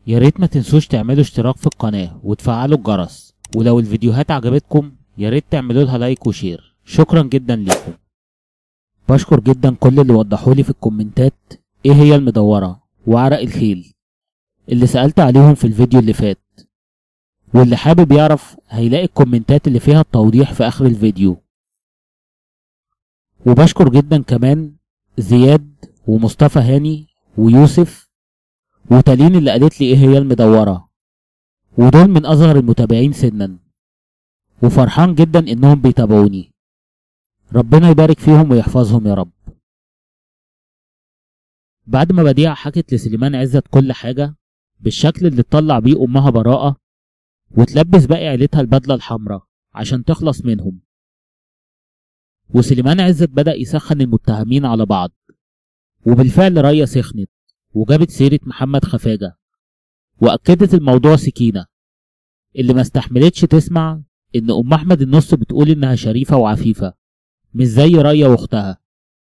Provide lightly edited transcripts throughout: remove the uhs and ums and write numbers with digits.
يا ريت ما تنسوش تعملوا اشتراك في القناة وتفعلوا الجرس، ولو الفيديوهات عجبتكم يا ريت تعملوا لها لايك وشير. شكرا جدا ليكم. بشكر جدا كل اللي وضحولي في الكومنتات ايه هي المدورة وعرق الخيل اللي سألت عليهم في الفيديو اللي فات، واللي حابب يعرف هيلاقي الكومنتات اللي فيها التوضيح في اخر الفيديو. وبشكر جدا كمان زياد ومصطفى هاني ويوسف وتالين اللي قالت لي ايه هي المدورة، ودول من اصغر المتابعين سنا، وفرحان جدا انهم بيتابعوني. ربنا يبارك فيهم ويحفظهم يا رب. بعد ما بديعة حكت لسليمان عزت كل حاجة بالشكل اللي تطلع بيه امها براءة وتلبس باقي عيلتها البدلة الحمراء عشان تخلص منهم، وسليمان عزت بدأ يسخن المتهمين على بعض، وبالفعل ريا سخنت وجابت سيرة محمد خفاجة، وأكدت الموضوع سكينة اللي ما استحملتش تسمع إن أم أحمد النص بتقول إنها شريفة وعفيفة مش زي ريا وأختها،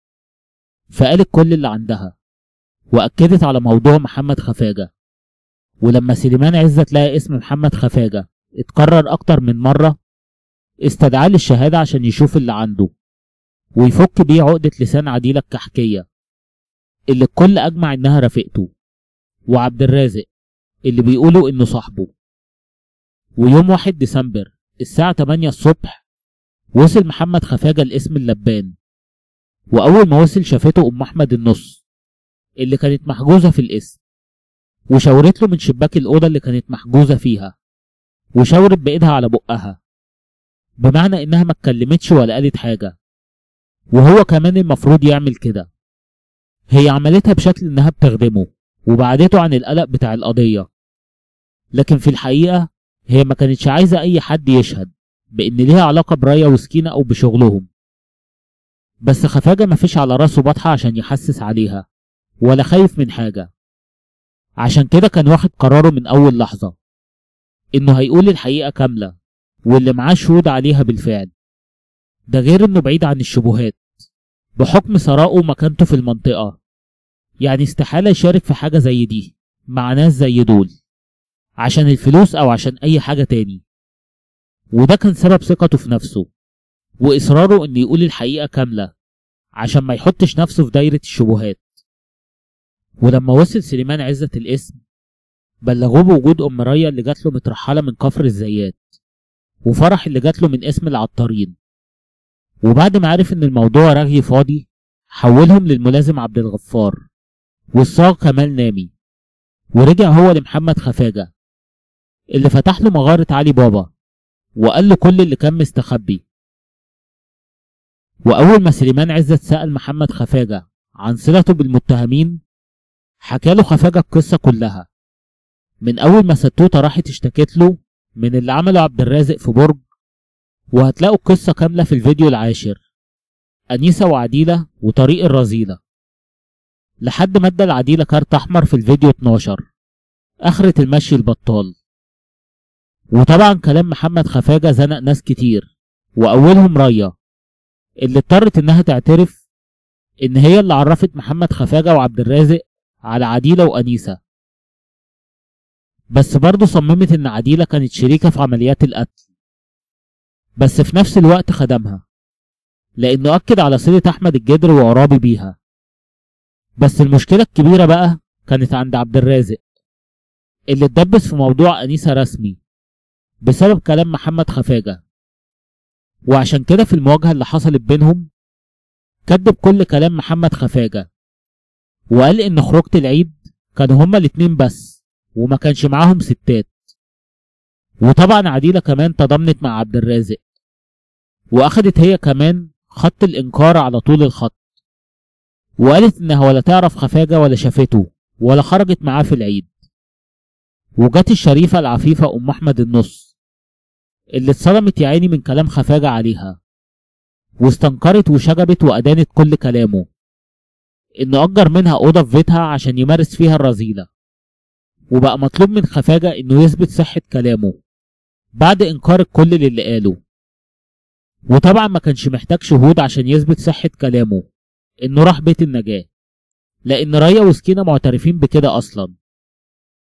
فقالت كل اللي عندها وأكدت على موضوع محمد خفاجة. ولما سليمان عزت لقى اسم محمد خفاجة اتكرر أكتر من مرة استدعاه للشهادة عشان يشوف اللي عنده ويفك بيه عقدة لسان عديلة الكحكية اللي الكل أجمع إنها رفيقته، وعبد الرازق اللي بيقولوا إنه صاحبه. ويوم 1 ديسمبر الساعة 8 الصبح وصل محمد خفاجة الاسم اللبان، وأول ما وصل شافته أم أحمد النص اللي كانت محجوزة في الاسم، وشاورت له من شباك الأوضة اللي كانت محجوزة فيها، وشاورت بإيدها على بقها بمعنى إنها ما اتكلمتش ولا قالت حاجة، وهو كمان المفروض يعمل كده. هي عملتها بشكل إنها بتخدمه وبعدته عن القلق بتاع القضية، لكن في الحقيقة هي ما كانتش عايزة أي حد يشهد بإن ليها علاقة بريا وسكينة أو بشغلهم. بس خفاجة مفيش على راسه بطحة عشان يحسس عليها ولا خايف من حاجة، عشان كده كان واخد قراره من أول لحظة إنه هيقول الحقيقة كاملة واللي معاه شهود عليها بالفعل. ده غير إنه بعيد عن الشبهات بحكم ثرائه ومكانته في المنطقة، يعني استحالة يشارك في حاجة زي دي مع ناس زي دول عشان الفلوس أو عشان أي حاجة تاني. وده كان سبب ثقته في نفسه وإصراره إنه يقول الحقيقة كاملة عشان ما يحطش نفسه في دايرة الشبهات. ولما وصل سليمان عزت الاسم بلغوه بوجود أم ريا اللي جاتله مترحلة من كفر الزيات، وفرح اللي جاتله من اسم العطارين. وبعد ما عرف إن الموضوع رغي فاضي حولهم للملازم عبد الغفار والصاغ كمال نامي، ورجع هو لمحمد خفاجة اللي فتح له مغارة علي بابا وقال له كل اللي كان مستخبي. وأول ما سليمان عزت سأل محمد خفاجة عن صلته بالمتهمين حكى له خفاجة القصة كلها، من أول ما ستوتة راحت اشتكت له من اللي عمله عبد الرازق في برج، وهتلاقوا القصة كاملة في الفيديو العاشر، أنيسة وعديلة وطريق الرذيلة، لحد ما ادى العديلة كارت أحمر في الفيديو 12 آخرة المشي البطال. وطبعا كلام محمد خفاجة زنق ناس كتير، وأولهم ريا اللي اضطرت إنها تعترف إن هي اللي عرفت محمد خفاجة وعبد الرازق على عديلة وأنيسة، بس برضه صممت إن عديلة كانت شريكة في عمليات القتل، بس في نفس الوقت خدمها لأنه أكد على صلة أحمد الجدر وعرابي بيها. بس المشكلة الكبيرة بقى كانت عند عبد الرازق اللي اتدبس في موضوع أنيسة رسمي بسبب كلام محمد خفاجة، وعشان كده في المواجهة اللي حصلت بينهم كدب كل كلام محمد خفاجة وقال إن خروجة العيد كانوا هما الاتنين بس وما كانش معاهم ستات. وطبعا عديلة كمان تضامنت مع عبد الرازق وأخدت هي كمان خط الإنكار على طول الخط، وقالت إنها ولا تعرف خفاجة ولا شافته ولا خرجت معاه في العيد. وجت الشريفة العفيفة أم أحمد النص اللي اتصدمت يا عيني من كلام خفاجة عليها، واستنكرت وشجبت وأدانت كل كلامه إنه أجر منها أوضة في بيتها عشان يمارس فيها الرذيلة، وبقى مطلوب من خفاجة إنه يثبت صحة كلامه بعد إنكار الكل للي قاله. وطبعا ما كانش محتاج شهود عشان يثبت صحة كلامه إنه راح بيت النجاة، لأن ريا وسكينة معترفين بكده أصلا.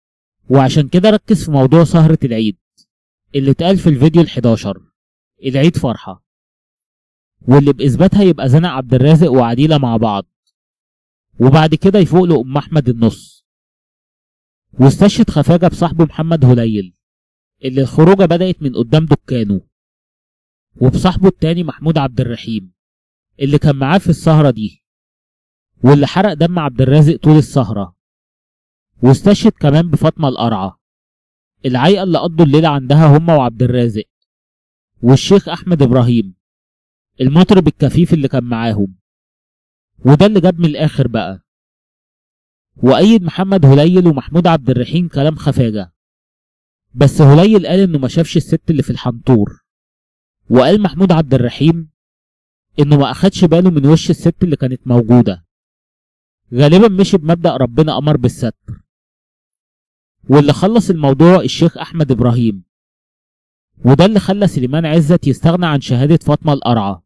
وعشان كده ركز في موضوع سهرة العيد اللي اتقال في الفيديو ال11. العيد فرحة، واللي بإثباتها يبقى زنق عبد الرازق وعديلة مع بعض، وبعد كده يفوق له أم أحمد النص، واستشهد خفاجة بصاحبه محمد هليل اللي الخروجة بدأت من قدام دكانه، وبصاحبه التاني محمود عبد الرحيم اللي كان معاه في السهرة دي، واللي حرق دم عبد الرازق طول السهرة، واستشهد كمان بفاطمة القرعة العيقة اللي قضوا الليلة عندها هما وعبد الرازق، والشيخ أحمد إبراهيم المطرب الكفيف اللي كان معاهم. وده اللي جاب من الآخر بقى. وأيد محمد هليل ومحمود عبد الرحيم كلام خفاجة، بس هليل قال إنه ما شافش الست اللي في الحنطور، وقال محمود عبد الرحيم إنه ما أخدش باله من وش الست اللي كانت موجودة، غالبا مشي بمبدأ ربنا أمر بالستر. واللي خلص الموضوع الشيخ أحمد إبراهيم، وده اللي خلى سليمان عزت يستغنى عن شهادة فاطمة القرعة.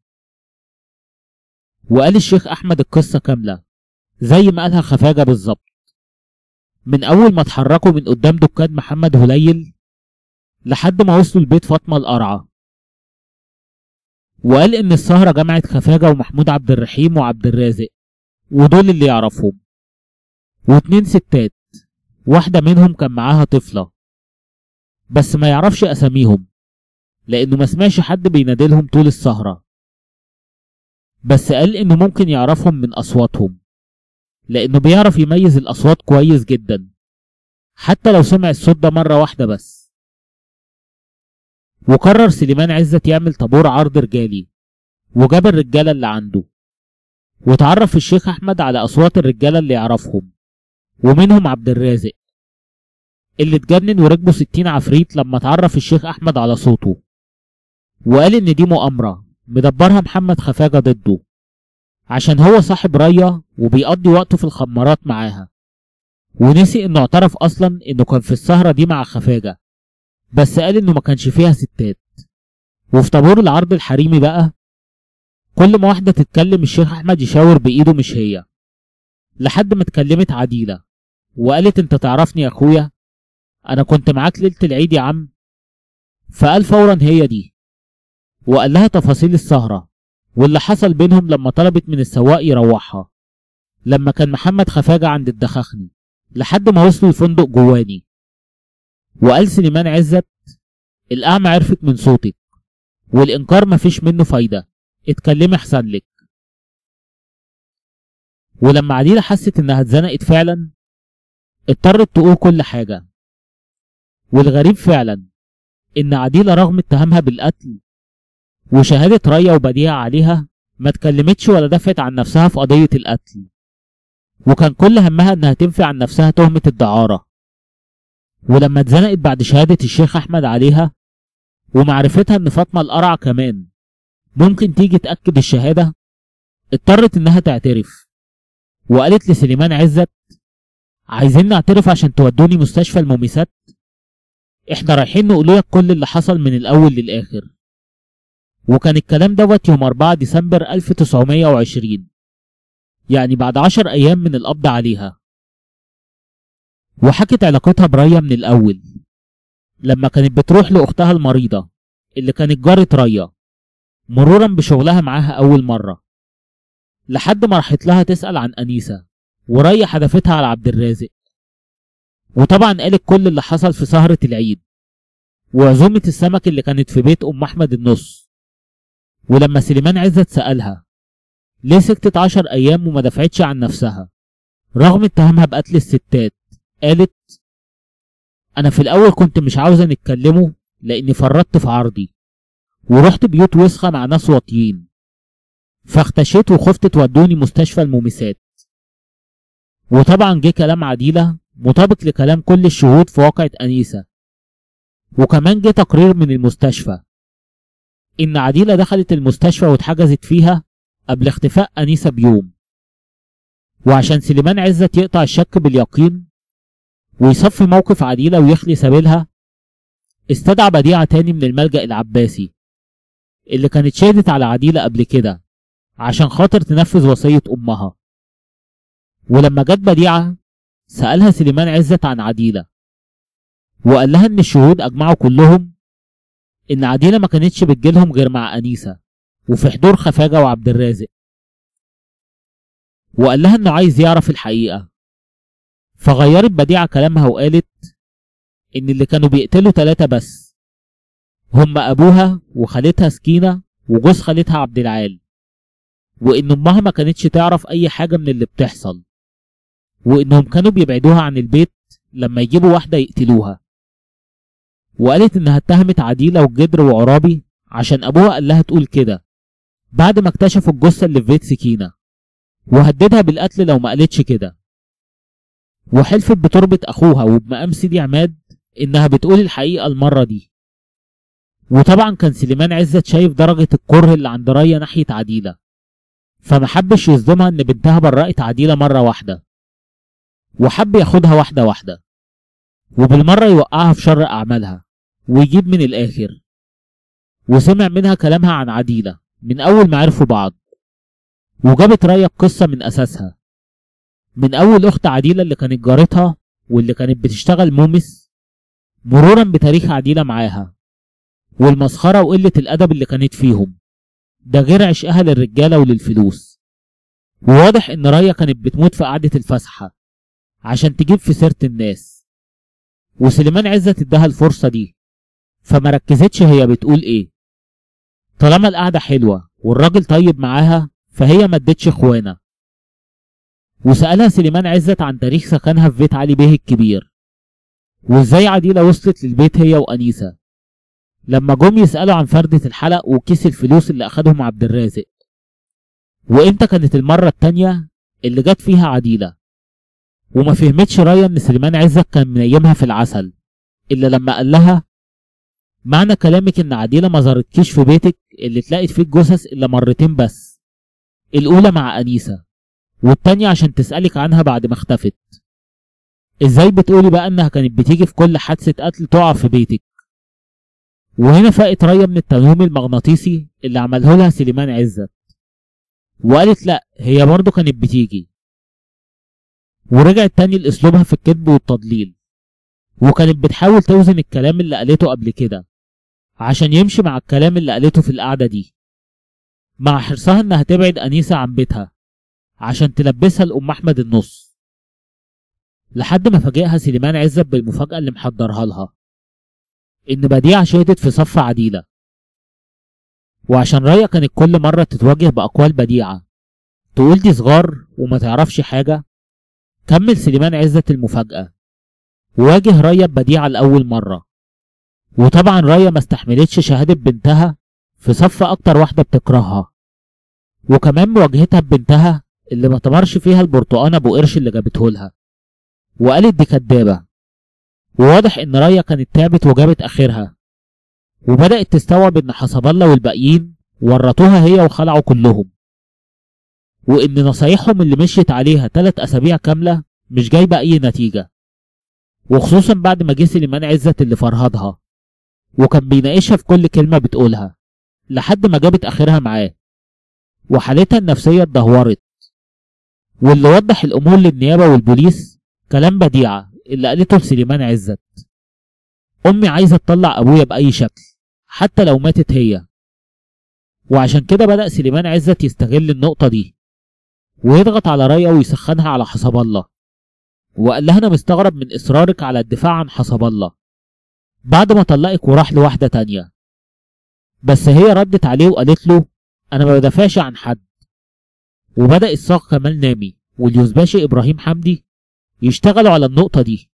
وقال الشيخ أحمد القصة كاملة زي ما قالها خفاجة بالظبط، من أول ما اتحركوا من قدام دكان محمد هليل لحد ما وصلوا لبيت فاطمة القرعة. وقال إن السهرة جمعت خفاجة ومحمود عبد الرحيم وعبد الرازق، ودول اللي يعرفهم، واتنين ستات، واحدة منهم كان معاها طفلة بس ما يعرفش أساميهم لأنه ما سمعش حد بينادلهم طول السهرة، بس قال إنه ممكن يعرفهم من أصواتهم لأنه بيعرف يميز الأصوات كويس جدا حتى لو سمع الصوت ده مرة واحدة بس. وقرر سليمان عزت يعمل طابور عرض رجالي، وجاب الرجالة اللي عنده، وتعرف الشيخ أحمد على أصوات الرجالة اللي يعرفهم، ومنهم عبد الرازق اللي اتجنن وركبه 60 عفريت لما تعرف الشيخ أحمد على صوته، وقال إن دي مؤامرة مدبرها محمد خفاجة ضده عشان هو صاحب ريا وبيقضي وقته في الخمارات معاها، ونسي إنه اعترف أصلا إنه كان في السهرة دي مع خفاجة، بس قال إنه ما كانش فيها ستات. وفي طابور العرض الحريمي بقى كل ما واحدة تتكلم الشيخ أحمد يشاور بإيده مش هي، لحد ما اتكلمت عديلة وقالت انت تعرفني يا اخويا، انا كنت معاك ليلة العيد يا عم. فقال فورا هي دي، وقال لها تفاصيل السهرة واللي حصل بينهم لما طلبت من السواق يروحها لما كان محمد خفاجة عند الدخاخني لحد ما وصلوا الفندق جواني. وقال سليمان عزت الأعمى عرفت من صوتك والإنكار مفيش منه فايدة، اتكلمي احسن لك. ولما عديلة حست انها اتزنقت فعلا اضطرت تقول كل حاجة. والغريب فعلا ان عديلة رغم اتهامها بالقتل وشهادة ريا وبديعة عليها ما اتكلمتش ولا دافعت عن نفسها في قضية القتل، وكان كل همها انها تنفي عن نفسها تهمة الدعارة. ولما اتزنقت بعد شهادة الشيخ أحمد عليها ومعرفتها ان فاطمة القرعة كمان ممكن تيجي تأكد الشهادة، اضطرت انها تعترف، وقالت لسليمان عزت عايزين نعترف عشان تودوني مستشفى الموميسات، احنا رايحين نقولك كل اللي حصل من الاول للاخر. وكان الكلام دوت يوم 4 ديسمبر 1920، يعني بعد 10 ايام من القبض عليها. وحكت علاقتها بريا من الاول لما كانت بتروح لاختها المريضة اللي كانت جارة ريا مرورا بشغلها معاها اول مرة، لحد ما راحت لها تسأل عن أنيسة وريا حدفتها على عبد الرازق. وطبعا قالت كل اللي حصل في سهرة العيد وعزومة السمك اللي كانت في بيت أم أحمد النص. ولما سليمان عزت سألها ليه سكتت 10 أيام وما دفعتش عن نفسها رغم اتهامها بقتل الستات، قالت أنا في الأول كنت مش عاوزة نتكلموا لأني فرطت في عرضي ورحت بيوت وسخة مع ناس واطيين، فاختشيت وخفت تودوني مستشفى الموميسات. وطبعا جه كلام عديلة مطابق لكلام كل الشهود في واقعة أنيسة، وكمان جه تقرير من المستشفى إن عديلة دخلت المستشفى واتحجزت فيها قبل اختفاء أنيسة بيوم. وعشان سليمان عزت يقطع الشك باليقين ويصفي موقف عديلة ويخلي سبيلها، استدعى بديعة تاني من الملجأ العباسي اللي كانت شهدت على عديلة قبل كده عشان خاطر تنفذ وصية أمها. ولما جت بديعة سألها سليمان عزت عن عديلة وقال لها ان الشهود اجمعوا كلهم ان عديلة ما كانتش بتجيلهم غير مع أنيسة وفي حضور خفاجة وعبد الرازق، وقال لها انه عايز يعرف الحقيقة. فغيرت بديعة كلامها وقالت ان اللي كانوا بيقتلوا 3 بس، هم ابوها وخالتها سكينة وجوز خالتها عبد العال، وان امها ما كانتش تعرف اي حاجة من اللي بتحصل، وانهم كانوا بيبعدوها عن البيت لما يجيبوا واحدة يقتلوها. وقالت انها اتهمت عديلة والجدر وعرابي عشان ابوها قال لها تقول كده بعد ما اكتشفوا الجثة اللي في بيت سكينة، وهددها بالقتل لو ما قالتش كده. وحلفت بتربة اخوها وبمقام سيدي عماد انها بتقول الحقيقة المرة دي. وطبعا كان سليمان عزت شايف درجة الكره اللي عند ريا ناحية عديلة، فمحبش يصدمها ان بنتها برأت عديلة مرة واحدة، وحب ياخدها واحدة واحدة وبالمرة يوقعها في شر اعمالها ويجيب من الاخر. وسمع منها كلامها عن عديلة من اول ما عرفوا بعض، وجابت ريا القصة من اساسها، من اول اخت عديلة اللي كانت جارتها واللي كانت بتشتغل مومس، مرورا بتاريخ عديلة معاها والمسخرة وقلة الادب اللي كانت فيهم، ده غير عشقها للرجالة وللفلوس. وواضح ان ريا كانت بتموت في قعدة الفسحة عشان تجيب في سيرة الناس، وسليمان عزت اداها الفرصة دي، فما ركزتش هي بتقول ايه. طالما القعدة حلوة والراجل طيب معاها فهي ما ادتش اخوانة. وسألها سليمان عزت عن تاريخ سكنها في بيت علي بيه الكبير، وازاي عديلة وصلت للبيت هي وأنيسة، لما جم يسألوا عن فردة الحلق وكيس الفلوس اللي أخدهم عبد الرازق، وإمتى كانت المرة التانية اللي جت فيها عديلة. وما فهمتش ريا إن سليمان عزت كان منيمها في العسل إلا لما قال لها معنى كلامك إن عديلة ما زارتكيش في بيتك اللي اتلاقت فيه الجثث إلا مرتين بس، الأولى مع أنيسة والتانية عشان تسألك عنها بعد ما اختفت. ازاي بتقولي بقى انها كانت بتيجي في كل حادثة قتل تقع في بيتك؟ وهنا فاقت ريا من التنويم المغناطيسي اللي عمله لها سليمان عزت، وقالت لا هي برضه كانت بتيجي. ورجعت تاني لأسلوبها في الكذب والتضليل، وكانت بتحاول توزن الكلام اللي قالته قبل كده عشان يمشي مع الكلام اللي قالته في القعدة دي، مع حرصها انها تبعد أنيسة عن بيتها عشان تلبسها لأم أحمد النص، لحد ما فاجئها سليمان عزت بالمفاجأة اللي محضرها لها، إن بديعة شهدت في صف عديلة. وعشان ريا كانت كل مرة تتواجه بأقوال بديعة تقول دي صغار وما تعرفش حاجة، كمل سليمان عزت المفاجأة وواجه ريا ببديعة لأول مرة. وطبعا ريا ما استحملتش شهادة بنتها في صف أكتر واحدة بتكرهها، وكمان مواجهتها ببنتها اللي ما تمرش فيها البرتقان أبو قرش اللي جابته لها، وقالت دي كدابة. وواضح إن ريا كانت تعبت وجابت آخرها، وبدأت تستوعب إن حسب الله والباقيين ورطوها هي وخلعوا كلهم، وإن نصايحهم اللي مشيت عليها 3 أسابيع كاملة مش جايبة أي نتيجة، وخصوصا بعد ما جه سليمان عزت اللي فرهدها وكان بيناقشها في كل كلمة بتقولها لحد ما جابت آخرها معاه، وحالتها النفسية اتدهورت. واللي وضح الأمور للنيابة والبوليس كلام بديعة اللي قالته لسليمان عزت: أمي عايزة تطلع أبويا بأي شكل حتى لو ماتت هي. وعشان كده بدأ سليمان عزت يستغل النقطة دي ويضغط على ريا ويسخنها على حسب الله، وقال لها أنا مستغرب من إصرارك على الدفاع عن حسب الله بعد ما طلقك وراح لواحدة تانية. بس هي ردت عليه وقالت له أنا ما بدافعش عن حد. وبدأ الصاغ كمال نامي واليوزباشي إبراهيم حمدي يشتغلوا على النقطة دي،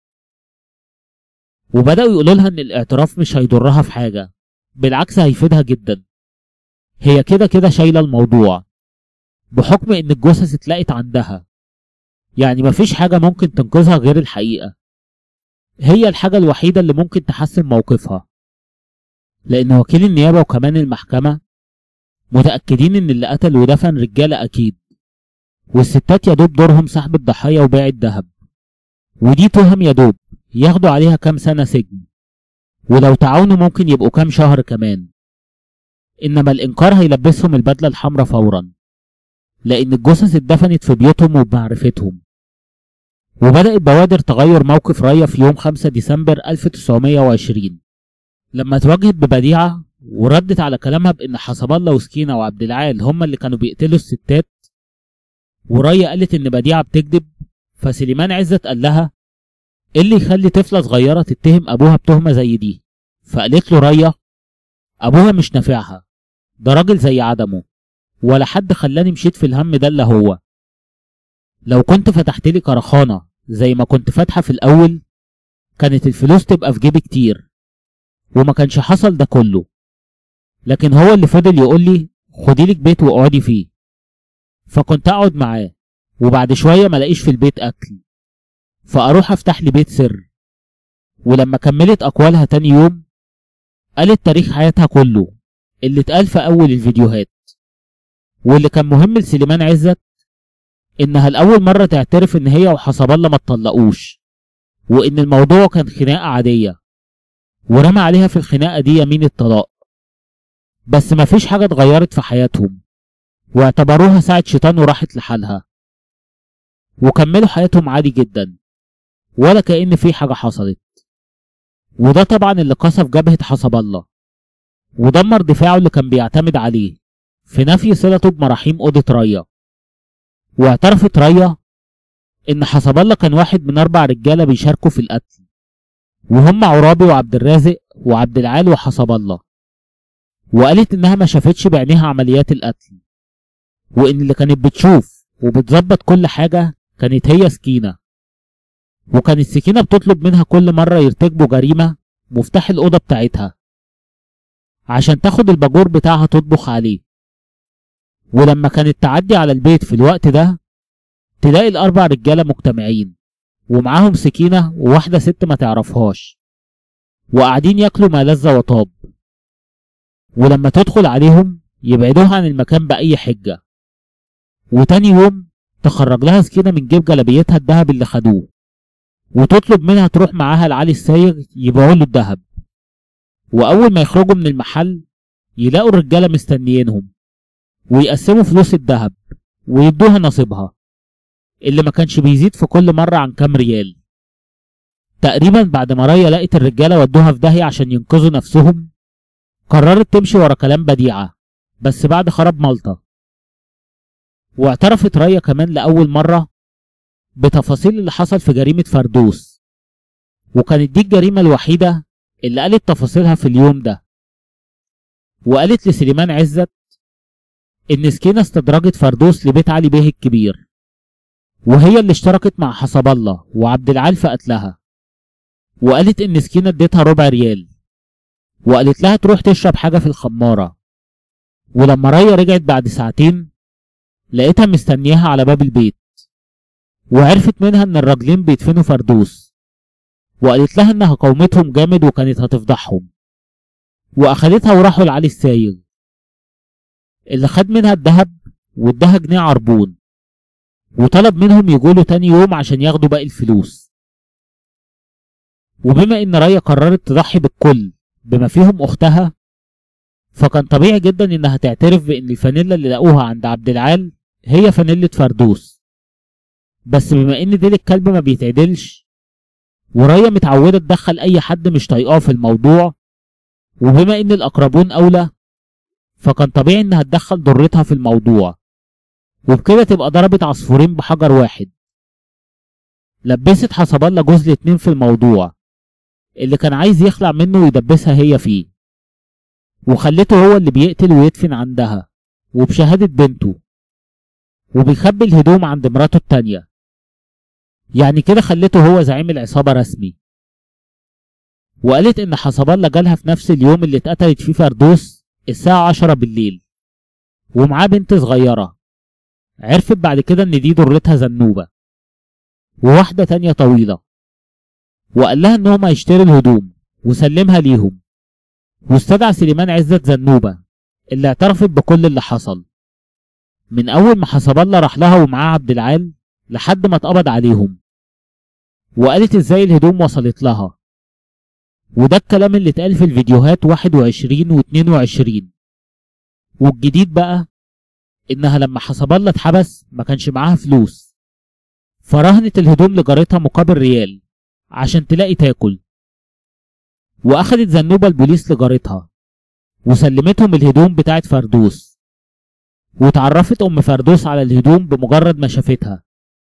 وبدأوا يقولوا لها إن الاعتراف مش هيضرها في حاجة، بالعكس هيفيدها جدا. هي كده كده شايلة الموضوع بحكم إن الجثث اتلاقت عندها، يعني مفيش حاجة ممكن تنقذها غير الحقيقة. هي الحاجة الوحيدة اللي ممكن تحسن موقفها، لأن وكيل النيابة وكمان المحكمة متأكدين إن اللي قتل ودفن رجالة أكيد، والستات يدوب دورهم سحب الضحية وبيع الذهب، ودي تهم يدوب ياخدوا عليها كام سنة سجن، ولو تعاونوا ممكن يبقوا كام شهر كمان. إنما الإنكار هيلبسهم البدلة الحمراء فورا، لأن الجثث اتدفنت في بيوتهم وبمعرفتهم. وبدأت بوادر تغير موقف ريا في يوم 5 ديسمبر 1920 لما اتواجهت ببديعة وردت على كلامها بإن حسب الله وسكينة وعبد العال هما اللي كانوا بيقتلوا الستات، وريا قالت إن بديعة بتكذب. فسليمان عزت قال لها إيه اللي يخلي طفلة صغيرة تتهم أبوها بتهمة زي دي؟ فقالت له ريا أبوها مش نافعها، ده راجل زي عدمه، ولا حد خلاني مشيت في الهم ده إلا هو. لو كنت فتحت لي كرخانة زي ما كنت فاتحة في الأول كانت الفلوس تبقى في جيبي كتير وما كانش حصل ده كله. لكن هو اللي فضل يقول لي خدي لك بيت واقعدي فيه، فكنت اقعد معاه وبعد شويه ما الاقيش في البيت اكل، فاروح افتح لي بيت سر. ولما كملت اقوالها تاني يوم قالت تاريخ حياتها كله اللي اتقال في اول الفيديوهات، واللي كان مهم لسليمان عزت انها لاول مره تعترف ان هي وحسب الله ما اتطلقوش، وان الموضوع كان خناقه عاديه، ورمى عليها في الخناقه دي يمين الطلاق. بس مفيش حاجه اتغيرت في حياتهم واعتبروها ساعة شيطان وراحت لحالها، وكملوا حياتهم عادي جدا ولا كأن في حاجة حصلت. وده طبعا اللي قصف جبهة حسب الله ودمر دفاعه اللي كان بيعتمد عليه في نفي صلته بمراحيم أوضة ريا. واعترفت ريا إن حسب الله كان واحد من 4 رجالة بيشاركوا في القتل، وهم عرابي وعبد الرازق وعبد العال وحسب الله. وقالت إنها ما شافتش بعينيها عمليات القتل، وإن اللي كانت بتشوف وبتظبط كل حاجة كانت هي سكينة. وكانت سكينة بتطلب منها كل مرة يرتكبوا جريمة مفتاح الأوضة بتاعتها عشان تاخد الباجور بتاعها تطبخ عليه. ولما كانت تعدي على البيت في الوقت ده تلاقي ال4 رجالة مجتمعين ومعاهم سكينة وواحدة ست ما تعرفهاش وقاعدين ياكلوا ما لذ وطاب، ولما تدخل عليهم يبعدوها عن المكان بأي حجة. وتاني يوم تخرج لها سكينة من جيب جلابيتها الدهب اللي خدوه وتطلب منها تروح معاها لعلي السايغ يبيعوا له الدهب. وأول ما يخرجوا من المحل يلاقوا الرجالة مستنيينهم ويقسموا فلوس الدهب ويدوها نصيبها اللي ما كانش بيزيد في كل مرة عن كام ريال. تقريبا بعد ما ريا لقت الرجالة ودوها في داهية عشان ينقذوا نفسهم قررت تمشي ورا كلام بديعة بس بعد خراب مالطا. واعترفت ريا كمان لأول مرة بتفاصيل اللي حصل في جريمة فردوس، وكانت دي الجريمة الوحيدة اللي قالت تفاصيلها في اليوم ده. وقالت لسليمان عزت إن سكينة استدرجت فردوس لبيت علي بيه الكبير، وهي اللي اشتركت مع حسب الله وعبد العال في قتلها. وقالت إن سكينة اديتها ربع ريال وقالت لها تروح تشرب حاجة في الخمارة. ولما ريا رجعت بعد ساعتين لقيتها مستنياها على باب البيت، وعرفت منها ان الراجلين بيدفنوا فردوس، وقالت لها انها قومتهم جامد وكانت هتفضحهم. واخدتها وراحوا لعلي السايغ اللي خد منها الذهب واداها جنيه عربون، وطلب منهم يجوله تاني يوم عشان ياخدوا باقي الفلوس. وبما ان ريا قررت تضحي بالكل بما فيهم اختها فكان طبيعي جدا انها تعترف بان الفانيلا اللي لقوها عند عبد العال هي فانيلة فردوس. بس بما ان ديل الكلب ما بيتعدلش وريا متعودة تدخل اي حد مش طايقاه في الموضوع، وبما ان الاقربون اولى فكان طبيعي انها تدخل ضرتها في الموضوع، وبكده تبقى ضربت عصفورين بحجر واحد. لبست حسب الله جوز الاتنين في الموضوع اللي كان عايز يخلع منه ويدبسها هي فيه، وخلته هو اللي بيقتل ويدفن عندها وبشهادة بنته، وبيخبي الهدوم عند مراته التانية. يعني كده خلته هو زعيم العصابة رسمي. وقالت ان حسب الله جالها في نفس اليوم اللي اتقتلت فيه فردوس الساعة 10 بالليل ومعاه بنت صغيرة. عرفت بعد كده ان دي ضرتها زنوبة وواحدة تانية طويلة، وقال لها انهم هيشتري الهدوم وسلمها ليهم. واستدعى سليمان عزت زنوبة اللي اعترفت بكل اللي حصل من اول ما حسب الله راح لها ومعاه عبد العال لحد ما اتقبض عليهم. وقالت ازاي الهدوم وصلت لها، وده الكلام اللي اتقال في الفيديوهات 21 و 22. والجديد بقى انها لما حسب الله اتحبس ما كانش معاها فلوس، فرهنت الهدوم لجارتها مقابل ريال عشان تلاقي تاكل، واخدت زنوبة البوليس لجارتها وسلمتهم الهدوم بتاعت فردوس، واتعرفت ام فردوس على الهدوم بمجرد ما شافتها.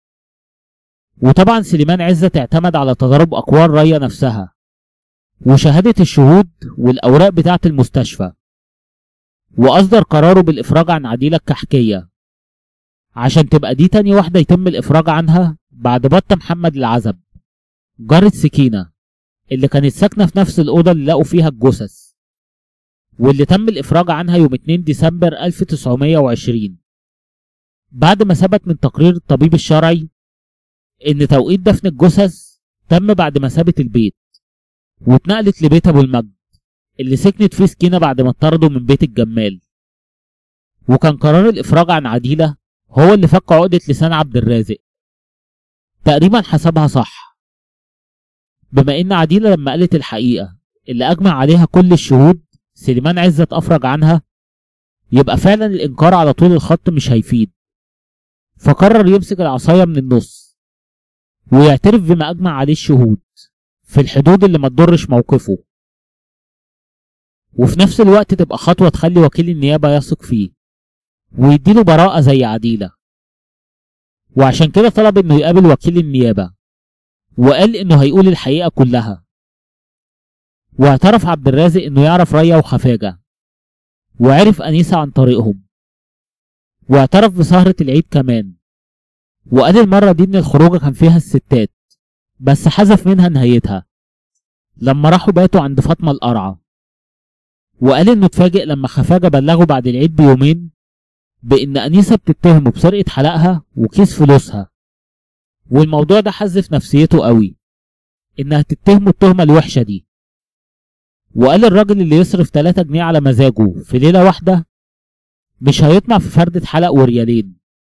وطبعا سليمان عزت اعتمد على تضارب اقوال ريا نفسها وشهادة الشهود والاوراق بتاعت المستشفى، واصدر قراره بالافراج عن عديلة الكحكية عشان تبقى دي تاني واحدة يتم الافراج عنها بعد بطة محمد العزب جارة سكينة اللي كانت ساكنة في نفس الأوضة اللي لقوا فيها الجثث، واللي تم الإفراج عنها يوم 2 ديسمبر 1920 بعد ما ثبت من تقرير الطبيب الشرعي إن توقيت دفن الجثث تم بعد ما سابت البيت واتنقلت لبيت أبو المجد اللي سكنت فيه سكينة بعد ما اتطردوا من بيت الجمال. وكان قرار الإفراج عن عديلة هو اللي فك عقدة لسان عبد الرازق، تقريبا حسبها صح، بما إن عديلة لما قالت الحقيقة اللي أجمع عليها كل الشهود سليمان عزت أفرج عنها، يبقى فعلا الإنكار على طول الخط مش هيفيد، فقرر يمسك العصاية من النص ويعترف بما أجمع عليه الشهود في الحدود اللي ما تضرش موقفه، وفي نفس الوقت تبقى خطوة تخلي وكيل النيابة يثق فيه ويديله براءة زي عديلة. وعشان كده طلب إنه يقابل وكيل النيابة وقال إنه هيقول الحقيقة كلها. واعترف عبد الرازق إنه يعرف ريا وخفاجة وعرف أنيسة عن طريقهم، واعترف بسهرة العيد كمان، وقال المرة دي إن الخروجة كان فيها الستات بس حذف منها نهايتها لما راحوا باتوا عند فاطمة القرعة، وقال إنه اتفاجئ لما خفاجة بلغوا بعد العيد بيومين بإن أنيسة بتتهمه بسرقة حلقها وكيس فلوسها، والموضوع ده حزف نفسيته قوي إنها تتهمه التهمة الوحشة دي. وقال الراجل اللي يصرف 3 جنيه على مزاجه في ليلة واحدة مش هيطمع في فردة حلق وريالين،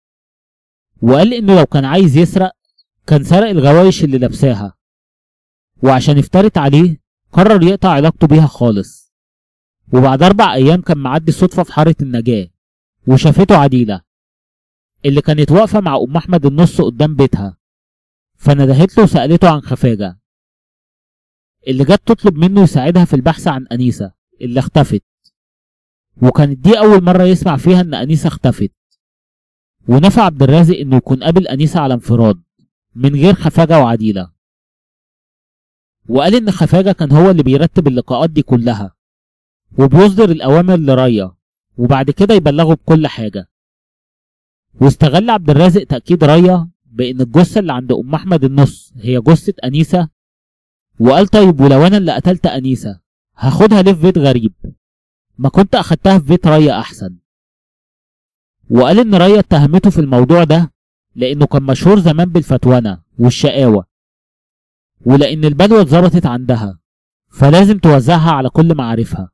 وقال إنه لو كان عايز يسرق كان سرق الغوايش اللي لابساها، وعشان افترت عليه قرر يقطع علاقته بيها خالص. وبعد 4 أيام كان معدي صدفة في حارة النجاة وشافته عديلة اللي كانت واقفة مع أم أحمد النص قدام بيتها، فندهت له وسألته عن خفاجة اللي جت تطلب منه يساعدها في البحث عن أنيسة اللي اختفت، وكانت دي أول مرة يسمع فيها إن أنيسة اختفت. ونفع عبد الرازق إنه يكون قابل أنيسة على انفراد من غير خفاجة وعديلة، وقال إن خفاجة كان هو اللي بيرتب اللقاءات دي كلها وبيصدر الأوامر لريا وبعد كده يبلغه بكل حاجة. واستغل عبد الرازق تأكيد ريا بإن الجثة اللي عند أم أحمد النص هي جثة أنيسة، وقال طيب ولو أنا اللي قتلت أنيسة هاخدها ليه في بيت غريب؟ ما كنت أخدتها في بيت ريا أحسن. وقال إن ريا اتهمته في الموضوع ده لأنه كان مشهور زمان بالفتوانة والشقاوة، ولأن البلوة اتظبطت عندها فلازم توزعها على كل معارفها.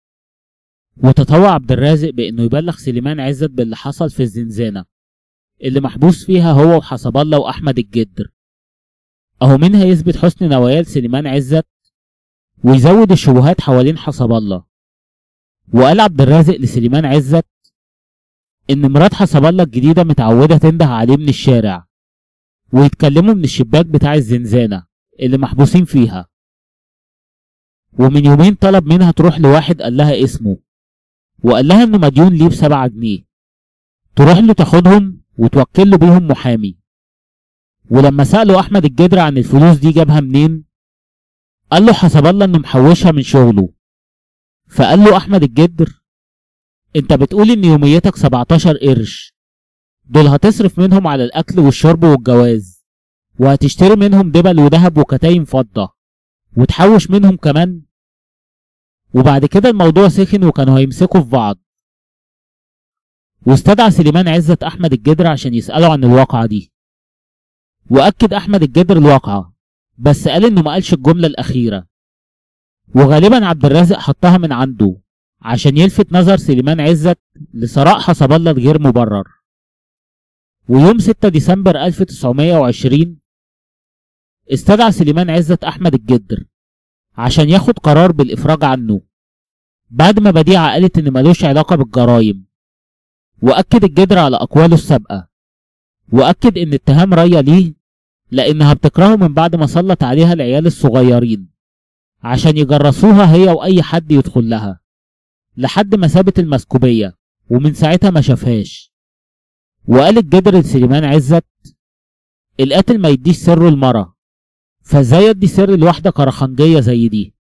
وتطوع عبد الرازق بإنه يبلغ سليمان عزت باللي حصل في الزنزانة اللي محبوس فيها هو وحسب الله وأحمد الجدر، أهو منها يثبت حسن نوايا سليمان عزت ويزود الشبهات حوالين حسب الله. وقال عبد الرازق لسليمان عزت إن مرات حسب الله الجديدة متعودة تنده عليه من الشارع ويتكلموا من الشباك بتاع الزنزانة اللي محبوسين فيها، ومن يومين طلب منها تروح لواحد قال لها اسمه وقال لها إنه مديون ليه ب7 جنيه تروح له تاخدهم وتوكل له بيهم محامي. ولما سأله أحمد الجدر عن الفلوس دي جابها منين قال له حسب الله إنه محوشها من شغله. فقال له أحمد الجدر أنت بتقول إن يوميتك 17 قرش، دول هتصرف منهم على الأكل والشرب والجواز وهتشتري منهم دبل وذهب وكتاين فضة وتحوش منهم كمان. وبعد كده الموضوع سخن وكانوا هيمسكوا في بعض، واستدعى سليمان عزت أحمد الجدر عشان يسأله عن الواقعة دي، وأكد أحمد الجدر الواقعة بس قال إنه ما قالش الجملة الأخيرة، وغالبا عبد الرازق حطها من عنده عشان يلفت نظر سليمان عزت لثراء حسب الله الغير مبرر. ويوم 6 ديسمبر 1920 استدعى سليمان عزت أحمد الجدر عشان ياخد قرار بالإفراج عنه بعد ما بديعة قالت إن ملوش علاقة بالجرايم، وأكد الجدر على أقواله السابقة، وأكد إن اتهام ريا ليه لأنها بتكرهه من بعد ما سلط عليها العيال الصغيرين عشان يجرسوها هي وأي حد يدخل لها، لحد ما سابت المسكوبية ومن ساعتها ما شافهاش. وقالت جدر لسليمان عزت: القاتل ما يديش سره لمرة، فازاي يدي سر لواحدة كرخنجية زي دي؟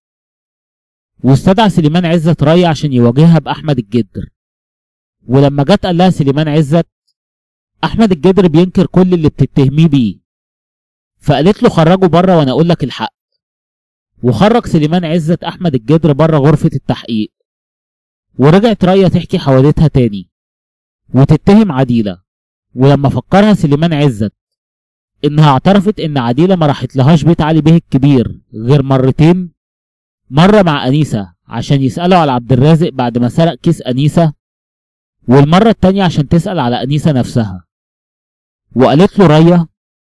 واستدعى سليمان عزت ريا عشان يواجهها بأحمد الجدر. ولما جت قال لها سليمان عزت: أحمد الجدر بينكر كل اللي بتتهميه بيه. فقالت له: خرجه بره وانا اقول لك الحق. وخرج سليمان عزت أحمد الجدر بره غرفة التحقيق. ورجعت ريا تحكي حوادثها تاني وتتهم عديلة. ولما فكرها سليمان عزت انها اعترفت ان عديلة ما راحت لهاش بيت علي بيه الكبير غير مرتين، مرة مع أنيسة عشان يسألوا على عبد الرازق بعد ما سرق كيس أنيسة، والمرة التانية عشان تسأل على أنيسة نفسها. وقالت له ريا: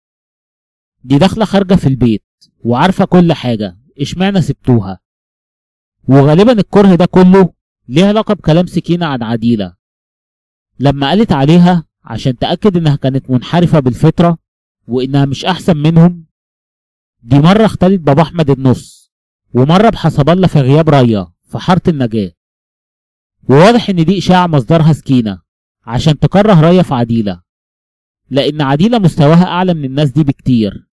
دي داخلة خارجة في البيت وعارفة كل حاجة، اشمعنى سبتوها؟ وغالبا الكره ده كله ليه علاقة بكلام سكينة عن عديلة لما قالت عليها عشان تأكد انها كانت منحرفة بالفطرة وانها مش احسن منهم. دي مرة اختلت بابا احمد النص، ومرة بحسب الله في غياب ريا في حارة النجاة. وواضح ان دي اشاعة مصدرها سكينة عشان تكره ريا في عديلة، لان عديلة مستواها اعلى من الناس دي بكتير،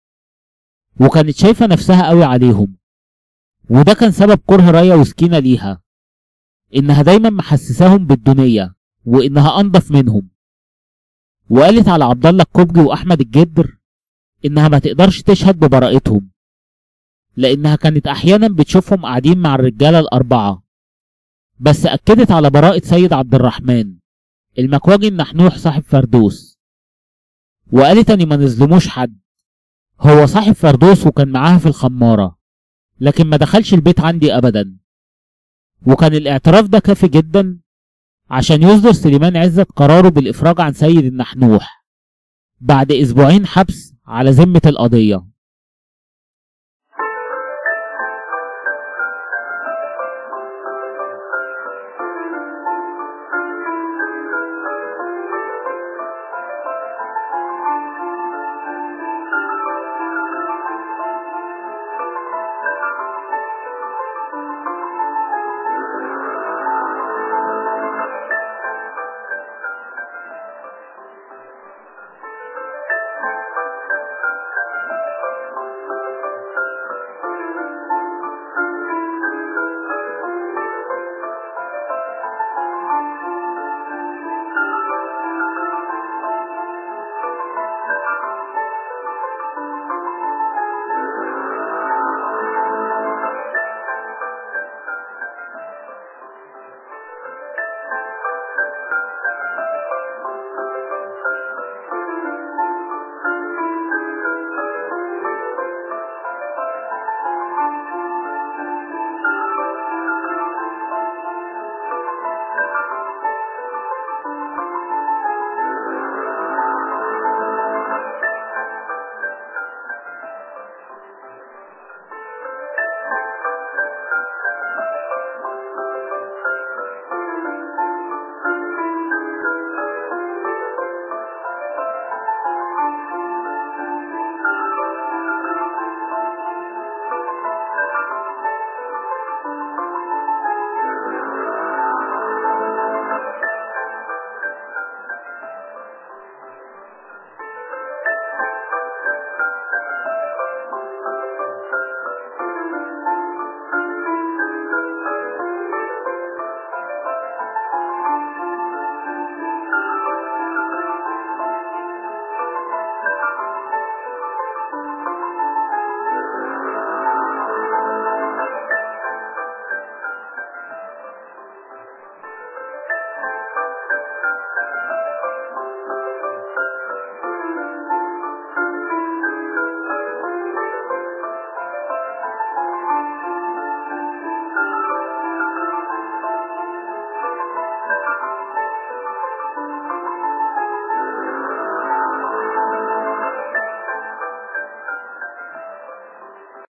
وكانت شايفة نفسها قوي عليهم. وده كان سبب كره ريا وسكينة ليها، انها دايما محسساهم بالدنيا وانها انضف منهم. وقالت على عبد الله الكوبجي واحمد الجدر انها ما تقدرش تشهد ببراءتهم، لانها كانت احيانا بتشوفهم قاعدين مع الرجاله الاربعه. بس اكدت على براءه سيد عبد الرحمن المكواجي النحنوح صاحب فردوس. وقالت اني ما نظلموش حد، هو صاحب فردوس وكان معاها في الخماره، لكن ما دخلش البيت عندي ابدا. وكان الاعتراف ده كافي جدا عشان يصدر سليمان عزت قراره بالافراج عن سيد النحنوح بعد اسبوعين حبس على ذمة القضية.